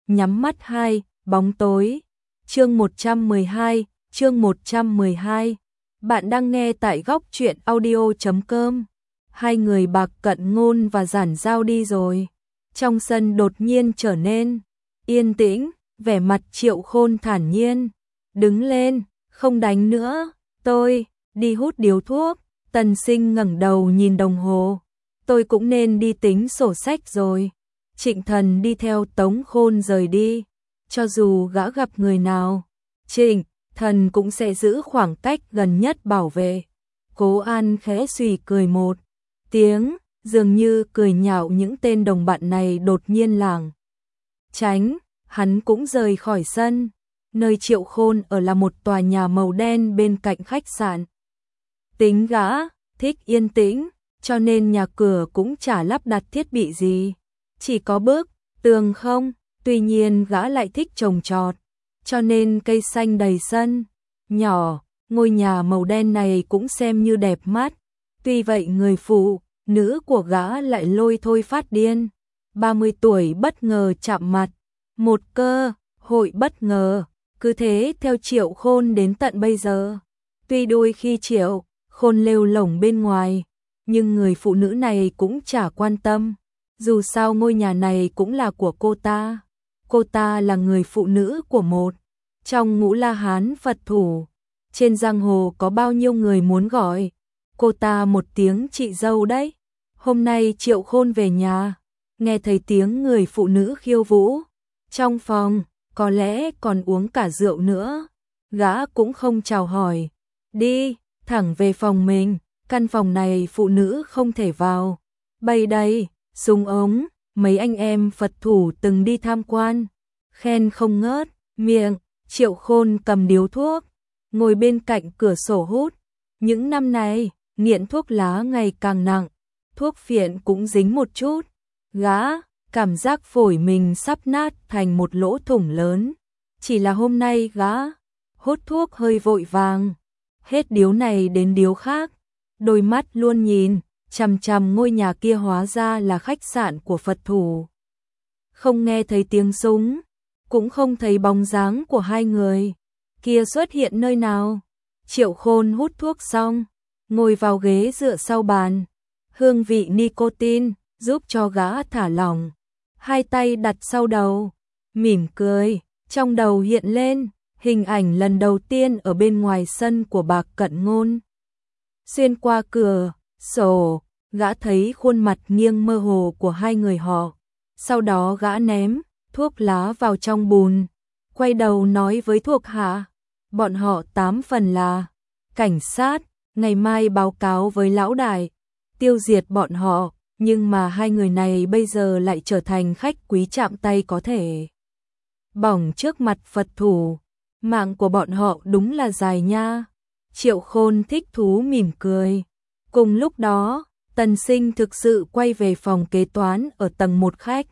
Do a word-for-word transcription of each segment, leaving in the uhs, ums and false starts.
nhắm mắt hai, bóng tối. Chương một trăm mười hai, chương một trăm mười hai. Bạn đang nghe tại góc truyện audio chấm com. Hai người Bạc Cận Ngôn và Giản Giao đi rồi. Trong sân đột nhiên trở nên yên tĩnh, vẻ mặt Triệu Khôn thản nhiên. Đứng lên, không đánh nữa, tôi đi hút điếu thuốc. Tần Sinh ngẩng đầu nhìn đồng hồ. Tôi cũng nên đi tính sổ sách rồi. Trịnh Thần đi theo Tống Khôn rời đi. Cho dù gã gặp người nào, Trịnh Thần cũng sẽ giữ khoảng cách gần nhất bảo vệ. Cố An khẽ suy cười một tiếng, dường như cười nhạo những tên đồng bạn này đột nhiên lảng tránh. Hắn cũng rời khỏi sân. Nơi Triệu Khôn ở là một tòa nhà màu đen bên cạnh khách sạn. Tính gã thích yên tĩnh, cho nên nhà cửa cũng chả lắp đặt thiết bị gì, chỉ có bức tường không. Tuy nhiên gã lại thích trồng trọt, cho nên cây xanh đầy sân nhỏ. Ngôi nhà màu đen này cũng xem như đẹp mắt. Tuy vậy người phụ nữ của gã lại lôi thôi phát điên. ba mươi tuổi bất ngờ chạm mặt, một cơ hội bất ngờ, cứ thế theo Triệu Khôn đến tận bây giờ. Tuy đôi khi Triệu Khôn lêu lổng bên ngoài, nhưng người phụ nữ này cũng chả quan tâm. Dù sao ngôi nhà này cũng là của cô ta. Cô ta là người phụ nữ của một trong ngũ La Hán Phật thủ. Trên giang hồ có bao nhiêu người muốn gọi cô ta một tiếng chị dâu đấy. Hôm nay Triệu Khôn về nhà, nghe thấy tiếng người phụ nữ khiêu vũ trong phòng, có lẽ còn uống cả rượu nữa. Gã cũng không chào hỏi, đi thẳng về phòng mình. Căn phòng này phụ nữ không thể vào. Bày đây, súng ống, mấy anh em Phật thủ từng đi tham quan, khen không ngớt miệng. Triệu Khôn cầm điếu thuốc, ngồi bên cạnh cửa sổ hút. Những năm này, nghiện thuốc lá ngày càng nặng, thuốc phiện cũng dính một chút. Gã cảm giác phổi mình sắp nát thành một lỗ thủng lớn. Chỉ là hôm nay gã hút thuốc hơi vội vàng, hết điếu này đến điếu khác, đôi mắt luôn nhìn chằm chằm ngôi nhà kia, hóa ra là khách sạn của Phật thủ. Không nghe thấy tiếng súng, cũng không thấy bóng dáng của hai người kia xuất hiện nơi nào. Triệu Khôn hút thuốc xong, ngồi vào ghế dựa sau bàn. Hương vị nicotine giúp cho gã thả lỏng, hai tay đặt sau đầu, mỉm cười. Trong đầu hiện lên hình ảnh lần đầu tiên ở bên ngoài sân của Bạc Cận Ngôn. Xuyên qua cửa sổ, gã thấy khuôn mặt nghiêng mơ hồ của hai người họ. Sau đó gã ném thuốc lá vào trong bùn, quay đầu nói với thuộc hạ, bọn họ tám phần là cảnh sát, ngày mai báo cáo với lão đại, tiêu diệt bọn họ. Nhưng mà hai người này bây giờ lại trở thành khách quý chạm tay có thể bỏng trước mặt Phật thủ. Mạng của bọn họ đúng là dài nha. Triệu Khôn thích thú mỉm cười. Cùng lúc đó, Tần Sinh thực sự quay về phòng kế toán ở tầng một khách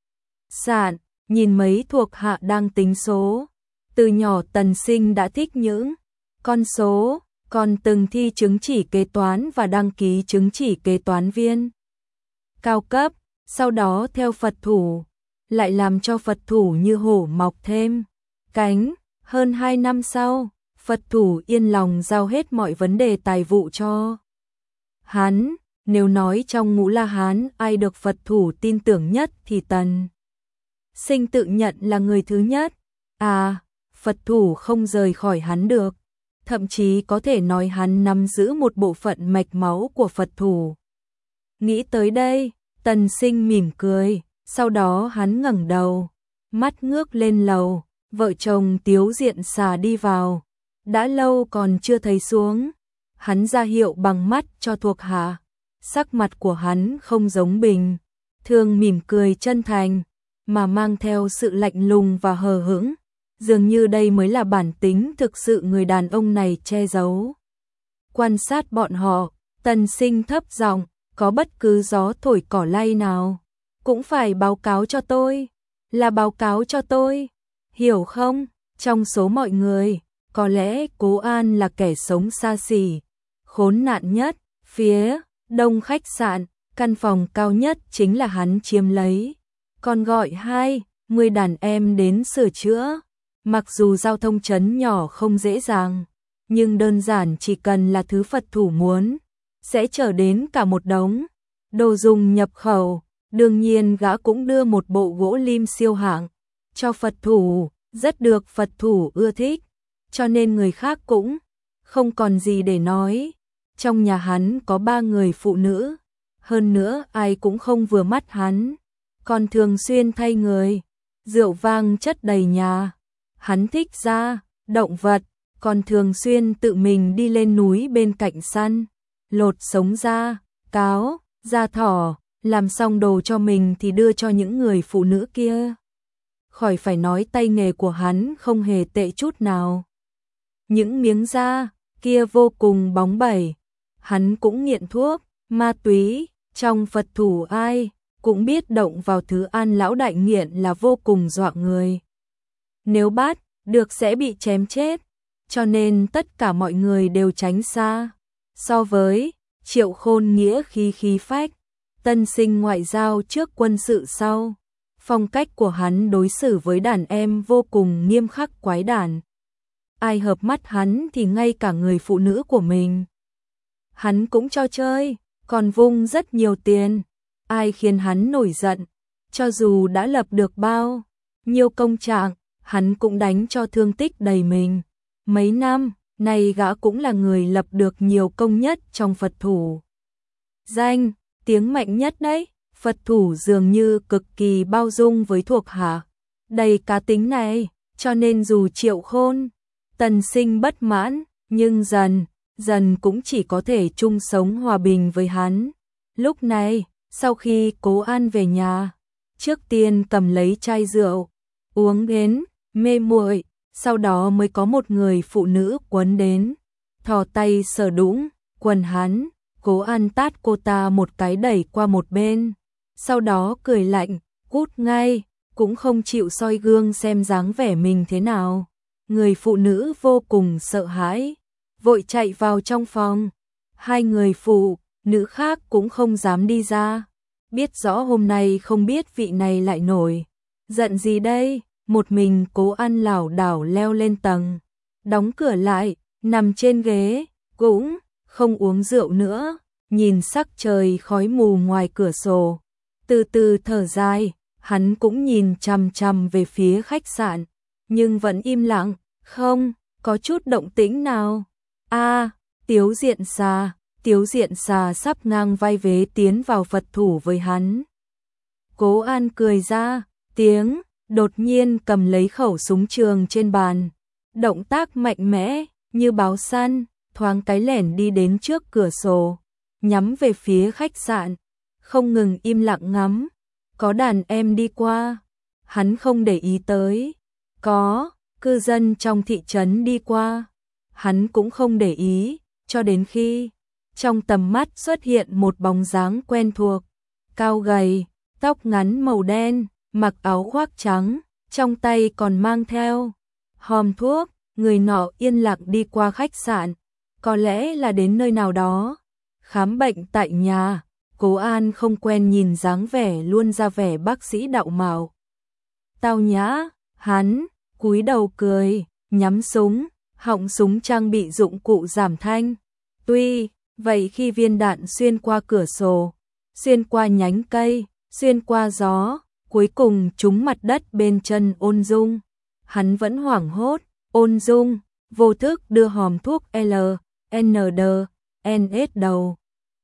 sạn, nhìn mấy thuộc hạ đang tính số. Từ nhỏ Tần Sinh đã thích những con số, còn từng thi chứng chỉ kế toán và đăng ký chứng chỉ kế toán viên cao cấp. Sau đó theo Phật thủ, lại làm cho Phật thủ như hổ mọc thêm cánh. Hơn hai năm sau, Phật thủ yên lòng giao hết mọi vấn đề tài vụ cho hắn. Nếu nói trong ngũ La Hán ai được Phật thủ tin tưởng nhất thì Tần Sinh tự nhận là người thứ nhất. À, Phật thủ không rời khỏi hắn được. Thậm chí có thể nói hắn nắm giữ một bộ phận mạch máu của Phật thủ. Nghĩ tới đây, Tần Sinh mỉm cười. Sau đó hắn ngẩng đầu, mắt ngước lên lầu. Vợ chồng Tiếu Diện Xà đi vào, đã lâu còn chưa thấy xuống. Hắn ra hiệu bằng mắt cho thuộc hạ. Sắc mặt của hắn không giống bình thường, mỉm cười chân thành, mà mang theo sự lạnh lùng và hờ hững. Dường như đây mới là bản tính thực sự người đàn ông này che giấu. Quan sát bọn họ, Tần Sinh thấp giọng, có bất cứ gió thổi cỏ lay nào, cũng phải báo cáo cho tôi, là báo cáo cho tôi. Hiểu không? Trong số mọi người, có lẽ Cố An là kẻ sống xa xỉ, khốn nạn nhất. Phía đông khách sạn, căn phòng cao nhất chính là hắn chiếm lấy. Còn gọi hai mười đàn em đến sửa chữa. Mặc dù giao thông trấn nhỏ không dễ dàng, nhưng đơn giản chỉ cần là thứ Phật thủ muốn, sẽ chở đến cả một đống đồ dùng nhập khẩu. Đương nhiên gã cũng đưa một bộ gỗ lim siêu hạng cho Phật thủ, rất được Phật thủ ưa thích, cho nên người khác cũng không còn gì để nói. Trong nhà hắn có ba người phụ nữ, hơn nữa ai cũng không vừa mắt hắn, còn thường xuyên thay người, rượu vang chất đầy nhà. Hắn thích ra động vật, còn thường xuyên tự mình đi lên núi bên cạnh săn, lột sống da, cáo, da thỏ, làm xong đồ cho mình thì đưa cho những người phụ nữ kia. Khỏi phải nói tay nghề của hắn không hề tệ chút nào. Những miếng da kia vô cùng bóng bẩy. Hắn cũng nghiện thuốc, ma túy, trong Phật thủ ai cũng biết động vào thứ An lão đại nghiện là vô cùng dọa người. Nếu bắt được sẽ bị chém chết, cho nên tất cả mọi người đều tránh xa. So với Triệu Khôn nghĩa khí khí phách, tân sinh ngoại giao trước quân sự sau, phong cách của hắn đối xử với đàn em vô cùng nghiêm khắc quái đản. Ai hợp mắt hắn thì ngay cả người phụ nữ của mình hắn cũng cho chơi, còn vung rất nhiều tiền. Ai khiến hắn nổi giận, cho dù đã lập được bao nhiêu công trạng, hắn cũng đánh cho thương tích đầy mình. Mấy năm nay gã cũng là người lập được nhiều công nhất trong Phật thủ. Danh tiếng mạnh nhất đấy. Phật thủ dường như cực kỳ bao dung với thuộc hạ, đầy cá tính này, cho nên dù Triệu Khôn, Tần Sinh bất mãn, nhưng dần, dần cũng chỉ có thể chung sống hòa bình với hắn. Lúc này, sau khi Cố An về nhà, trước tiên cầm lấy chai rượu, uống đến mê muội, sau đó mới có một người phụ nữ quấn đến, thò tay sờ đũng quần hắn. Cố An tát cô ta một cái đẩy qua một bên, sau đó cười lạnh, cút ngay, cũng không chịu soi gương xem dáng vẻ mình thế nào. Người phụ nữ vô cùng sợ hãi, vội chạy vào trong phòng. Hai người phụ nữ khác cũng không dám đi ra, biết rõ hôm nay không biết vị này lại nổi giận gì đây. Một mình Cố An lảo đảo leo lên tầng, đóng cửa lại, nằm trên ghế, cũng không uống rượu nữa, nhìn sắc trời khói mù ngoài cửa sổ, từ từ thở dài. Hắn cũng nhìn chằm chằm về phía khách sạn, nhưng vẫn im lặng, không có chút động tĩnh nào. A, Tiếu Diện Xà, Tiếu Diện Xà sắp ngang vai vế tiến vào Phật thủ với hắn. Cố An cười ra tiếng, đột nhiên cầm lấy khẩu súng trường trên bàn, động tác mạnh mẽ như báo săn, thoáng cái lẻn đi đến trước cửa sổ, nhắm về phía khách sạn, không ngừng im lặng ngắm. Có đàn em đi qua, hắn không để ý tới. Có cư dân trong thị trấn đi qua, hắn cũng không để ý, cho đến khi trong tầm mắt xuất hiện một bóng dáng quen thuộc, cao gầy, tóc ngắn màu đen, mặc áo khoác trắng, trong tay còn mang theo hòm thuốc. Người nọ yên lặng đi qua khách sạn, có lẽ là đến nơi nào đó khám bệnh tại nhà. Cố An không quen nhìn dáng vẻ luôn ra vẻ bác sĩ đạo mạo tao nhã, hắn cúi đầu cười, nhắm súng, họng súng trang bị dụng cụ giảm thanh. Tuy vậy khi viên đạn xuyên qua cửa sổ, xuyên qua nhánh cây, xuyên qua gió, cuối cùng trúng mặt đất bên chân Ôn Dung, hắn vẫn hoảng hốt. Ôn Dung vô thức đưa hòm thuốc L N D N S đầu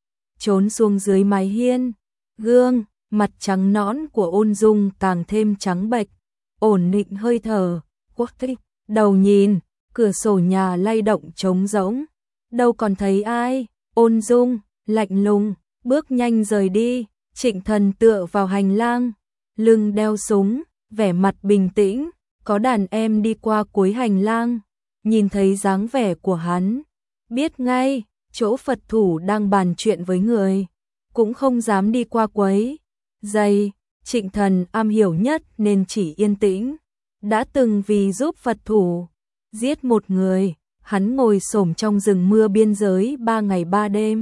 trốn xuống dưới mái hiên. Gương mặt trắng nõn của Ôn Dung càng thêm trắng bệch, ổn định hơi thở, quắc thích, đầu nhìn, cửa sổ nhà lay động trống rỗng, đâu còn thấy ai. Ôn Dung lạnh lùng, bước nhanh rời đi. Trịnh Thần tựa vào hành lang, lưng đeo súng, vẻ mặt bình tĩnh. Có đàn em đi qua cuối hành lang, nhìn thấy dáng vẻ của hắn, biết ngay chỗ Phật thủ đang bàn chuyện với người, cũng không dám đi qua quấy giày. Trịnh Thần am hiểu nhất nên chỉ yên tĩnh. Đã từng vì giúp Phật thủ giết một người, hắn ngồi xổm trong rừng mưa biên giới ba ngày ba đêm.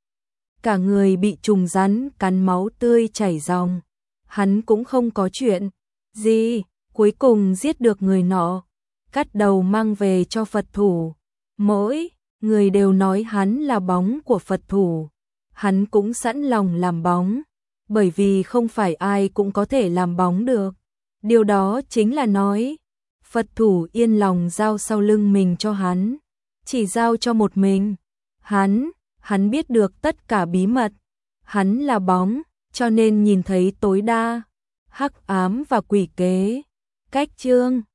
Cả người bị trùng rắn cắn, máu tươi chảy ròng, hắn cũng không có chuyện gì, cuối cùng giết được người nọ, cắt đầu mang về cho Phật thủ. Mỗi người đều nói hắn là bóng của Phật thủ. Hắn cũng sẵn lòng làm bóng, bởi vì không phải ai cũng có thể làm bóng được. Điều đó chính là nói, Phật thủ yên lòng giao sau lưng mình cho hắn, chỉ giao cho một mình. Hắn, hắn biết được tất cả bí mật. Hắn là bóng, cho nên nhìn thấy tối đa hắc ám và quỷ kế. Cách chương